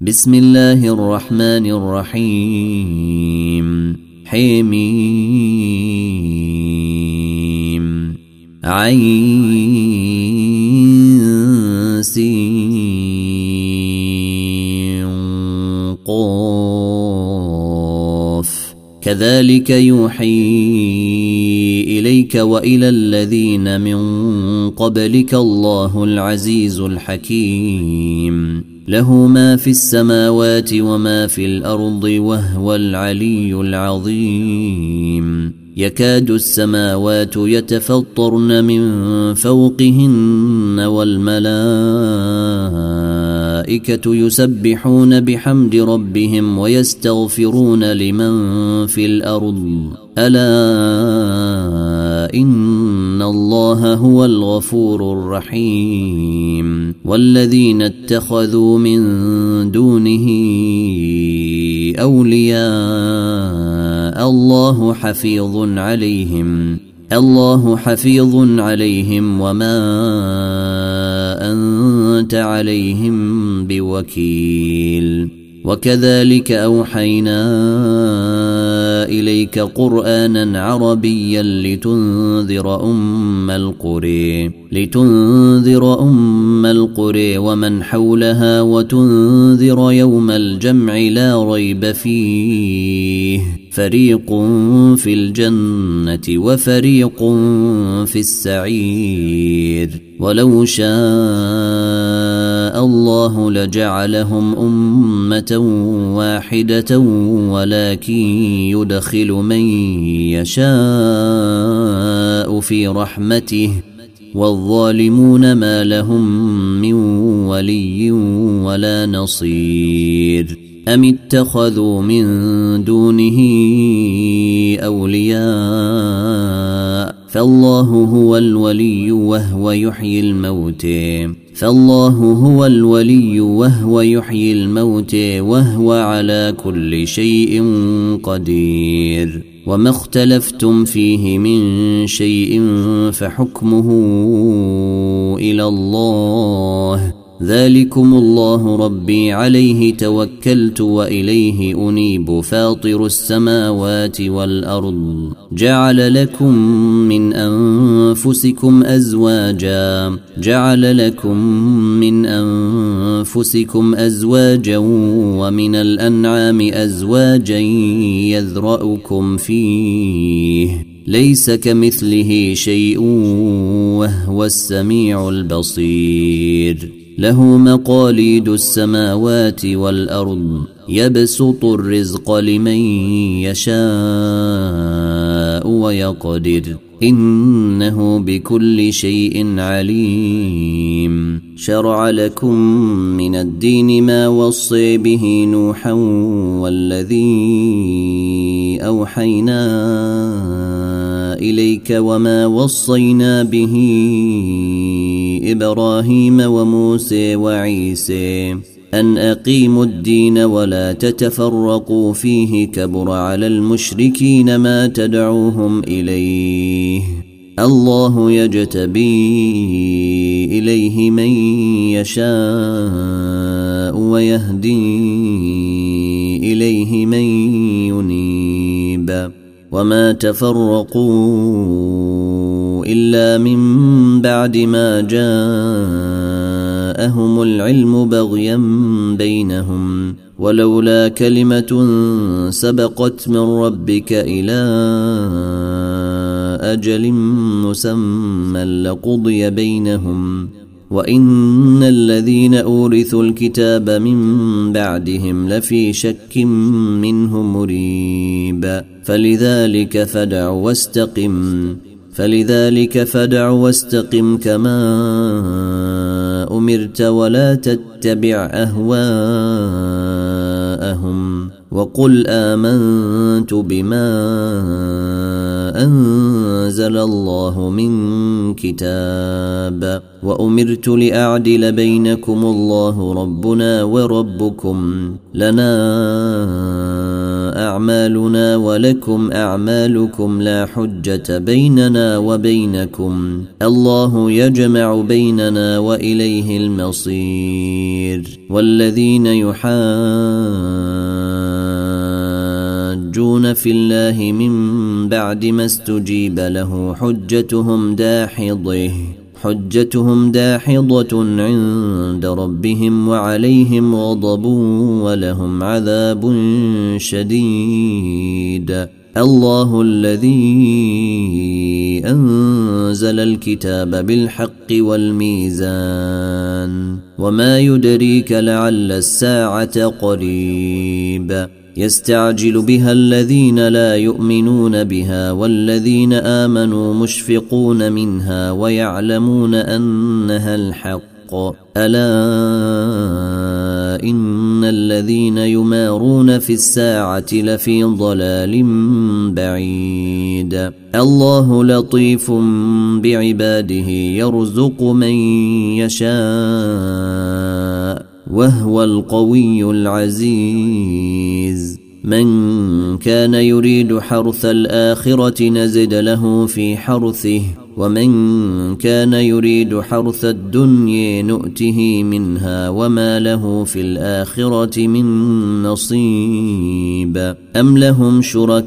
بسم الله الرحمن الرحيم حميم عين سين قاف كذلك يوحي إليك وإلى الذين من قبلك الله العزيز الحكيم له ما في السماوات وما في الأرض وهو العلي العظيم يكاد السماوات يتفطرن من فوقهن والملائكة يسبحون بحمد ربهم ويستغفرون لمن في الأرض ألا إن الله هو الغفور الرحيم والذين اتخذوا من دونه أولياء الله حفيظ عليهم وما أنت عليهم بوكيل وكذلك أوحينا إليك قرآنا عربيا لتنذر أم القرى ومن حولها وتنذر يوم الجمع لا ريب فيه فريق في الجنة وفريق في السعير ولو شاء الله لجعلهم أمة واحدة ولكن يدخل من يشاء في رحمته والظالمون ما لهم من ولي ولا نصير أم اتخذوا من دونه أولياء فالله هو الولي وهو يحيي الموت وهو على كل شيء قدير وما اختلفتم فيه من شيء فحكمه إلى الله ذلكم الله ربي عليه توكلت وإليه أنيب فاطر السماوات والأرض جعل لكم من أنفسكم أزواجا ومن الأنعام أزواجا يذرأكم فيه ليس كمثله شيء وهو السميع البصير له مقاليد السماوات والأرض يبسط الرزق لمن يشاء ويقدر إنه بكل شيء عليم شرع لكم من الدين ما وصي به نوحا والذي أوحينا إليك وما وصينا به إبراهيم وموسى وعيسى أن أقيموا الدين ولا تتفرقوا فيه كبر على المشركين ما تدعوهم إليه الله يجتبي إليه من يشاء ويهدي إليه من ينيب وما تفرقوا إلا من بعد ما جاءهم العلم بغيا بينهم ولولا كلمة سبقت من ربك إلى أجل مسمى لقضي بينهم وإن الذين أورثوا الكتاب من بعدهم لفي شك منه مريب فلذلك فدع واستقم كما أمرت ولا تتبع أهواءهم وقل آمنت بما أنزل الله من كتاب وأمرت لأعدل بينكم الله ربنا وربكم لنا أعمالنا ولكم أعمالكم لا حجة بيننا وبينكم الله يجمع بيننا وإليه المصير والذين يحاجون في الله من بعد ما استجيب له حجتهم داحضة عند ربهم وعليهم غضب ولهم عذاب شديد الله الذي أنزل الكتاب بالحق والميزان وما يدريك لعل الساعة قريب يستعجل بها الذين لا يؤمنون بها والذين آمنوا مشفقون منها ويعلمون أنها الحق ألا إن الذين يمارون في الساعة لفي ضلال بعيد الله لطيف بعباده يرزق من يشاء وهو القوي العزيز من كان يريد حرث الآخرة نزد له في حرثه ومن كان يريد حرث الدنيا نؤته منها وما له في الآخرة من نصيب أم لهم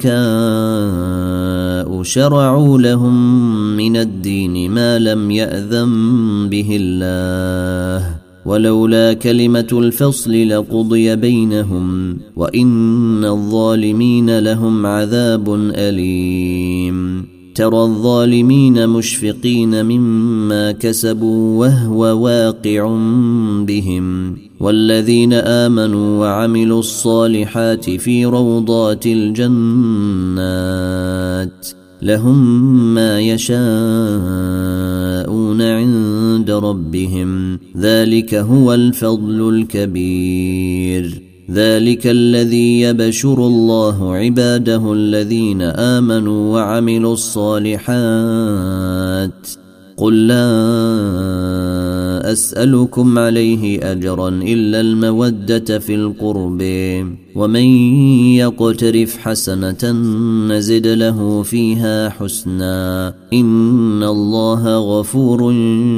شركاء شرعوا لهم من الدين ما لم يأذن به الله ولولا كلمة الفصل لقضي بينهم وإن الظالمين لهم عذاب أليم ترى الظالمين مشفقين مما كسبوا وهو واقع بهم والذين آمنوا وعملوا الصالحات في روضات الجنات لهم ما يشاءون عند ربهم ذلك هو الفضل الكبير ذلك الذي يبشر الله عباده الذين آمنوا وعملوا الصالحات قل لا أسألكم عليه أجرا إلا المودة في القرب ومن يقترف حسنة نزد له فيها حسنا إن الله غفور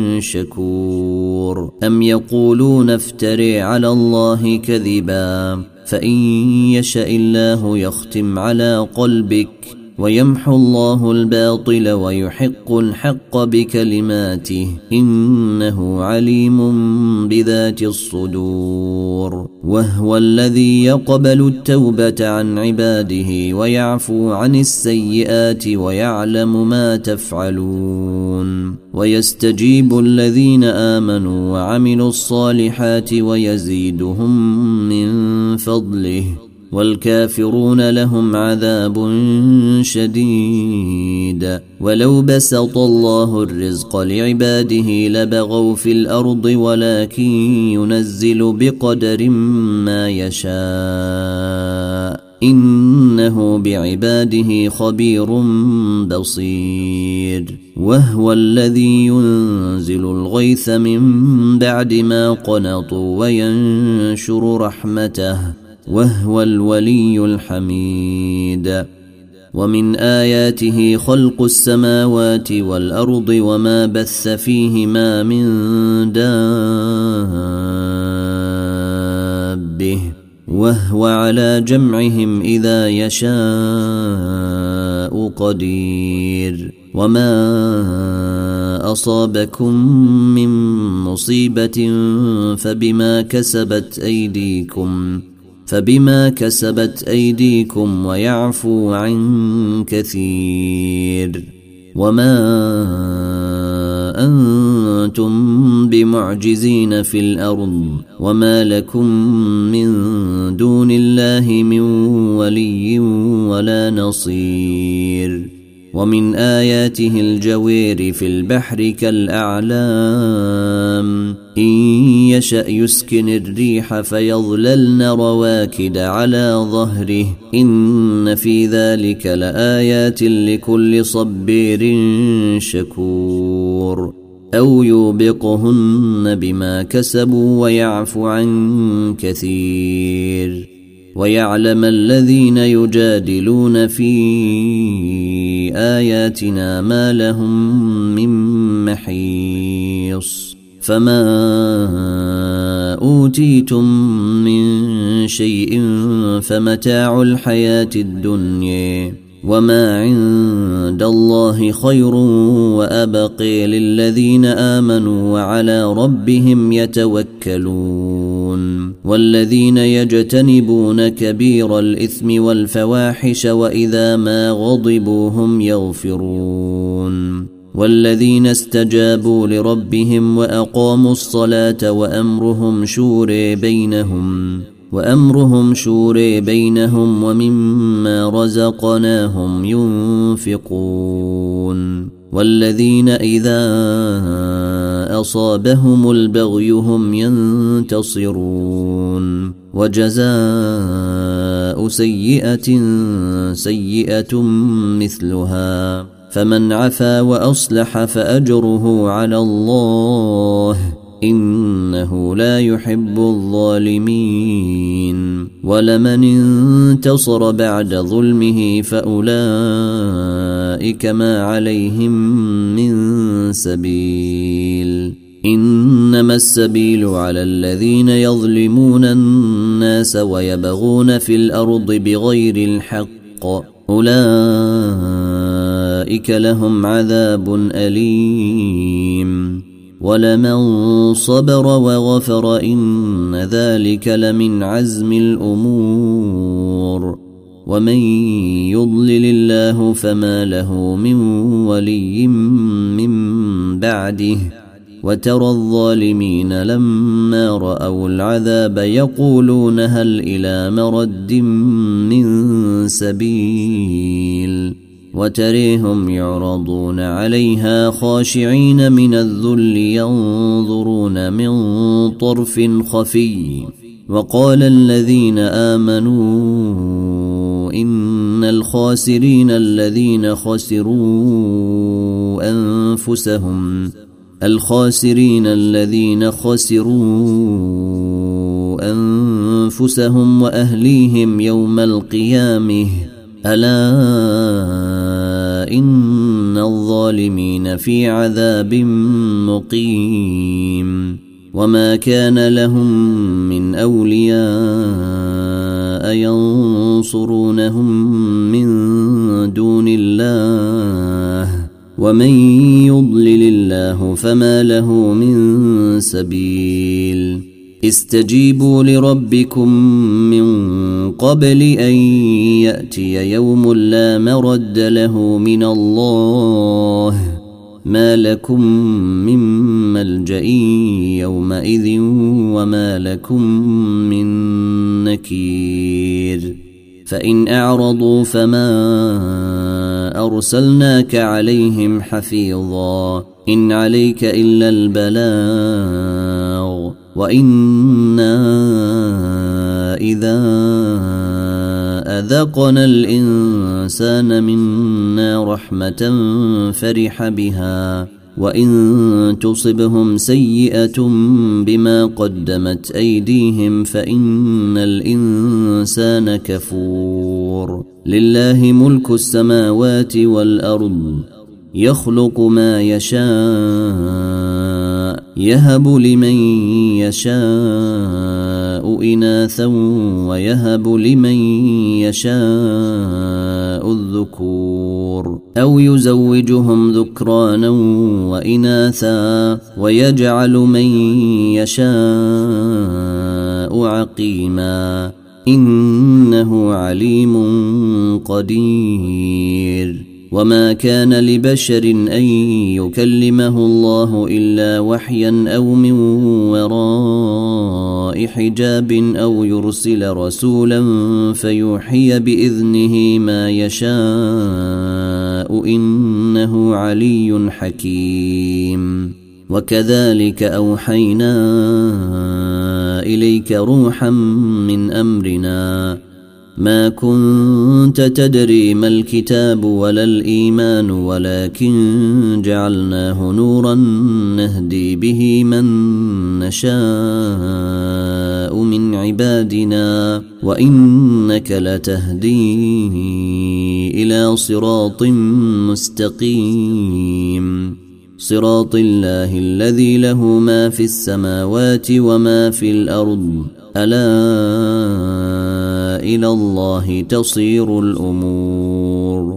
شكور أم يقولون افتري على الله كذبا فإن يشاء الله يختم على قلبك ويمحو الله الباطل ويحق الحق بكلماته إنه عليم بذات الصدور وهو الذي يقبل التوبة عن عباده ويعفو عن السيئات ويعلم ما تفعلون ويستجيب الذين آمنوا وعملوا الصالحات ويزيدهم من فضله والكافرون لهم عذاب شديد ولو بسط الله الرزق لعباده لبغوا في الأرض ولكن ينزل بقدر ما يشاء إنه بعباده خبير بصير وهو الذي ينزل الغيث من بعد ما قنطوا وينشر رحمته وهو الولي الحميد ومن آياته خلق السماوات والأرض وما بث فيهما من دابة وهو على جمعهم إذا يشاء قدير وما أصابكم من مصيبة فبما كسبت أيديكم ويعفو عن كثير وما أنتم بمعجزين في الأرض وما لكم من دون الله من ولي ولا نصير ومن آياته الجوير في البحر كالأعلام إن يشأ يسكن الريح فيظللن رواكد على ظهره إن في ذلك لآيات لكل صبير شكور أو يوبقهن بما كسبوا ويعفو عن كثير ويعلم الذين يجادلون في آياتنا ما لهم من محيص فما أوتيتم من شيء فمتاع الحياة الدنيا وما عند الله خير وأبقي للذين آمنوا وعلى ربهم يتوكلون والذين يجتنبون كبير الإثم والفواحش وإذا ما غضبوا هم يغفرون والذين استجابوا لربهم وأقاموا الصلاة وأمرهم شورى بينهم ومما رزقناهم ينفقون والذين إذا أصابهم البغي هم ينتصرون وجزاء سيئة سيئة مثلها فمن عفا وأصلح فأجره على الله إنه لا يحب الظالمين ولمن انتصر بعد ظلمه فأولئك ما عليهم من سبيل إنما السبيل على الذين يظلمون الناس ويبغون في الأرض بغير الحق أولئك لهم عذاب أليم ولمن صبر وغفر إن ذلك لمن عزم الأمور ومن يضلل الله فما له من ولي من بعده وترى الظالمين لما رأوا العذاب يقولون هل إلى مرد من سبيل وتريهم يعرضون عليها خاشعين من الذل ينظرون من طرف خفي وقال الذين آمنوا إن الخاسرين الذين خسروا أنفسهم وأهليهم يوم القيامة ألا إن الظالمين في عذاب مقيم وما كان لهم من أولياء ينصرونهم من دون الله ومن يضلل الله فما له من سبيل استجيبوا لربكم من قبل أن يأتي يوم لا مرد له من الله ما لكم من ملجأ يومئذ وما لكم من نكير فإن أعرضوا فما أرسلناك عليهم حفيظا إن عليك إلا البلاغ وإنا إذا أذقنا الإنسان منا رحمة فرح بها وإن تصبهم سيئة بما قدمت أيديهم فإن الإنسان كفور لله ملك السماوات والأرض يخلق ما يشاء يهب لمن يشاء إناثا ويهب لمن يشاء الذكور أو يزوجهم ذكرانا وإناثا ويجعل من يشاء عقيما إنه عليم قدير وما كان لبشر أن يكلمه الله إلا وحيا أو من وراء حجاب أو يرسل رسولا فيوحي بإذنه ما يشاء إنه علي حكيم وكذلك أوحينا إليك روحا من أمرنا ما كنت تدري ما الكتاب ولا الإيمان ولكن جعلناه نورا نهدي به من نشاء من عبادنا وإنك لتهدي إلى صراط مستقيم صراط الله الذي له ما في السماوات وما في الأرض ألا إلى الله تصير الأمور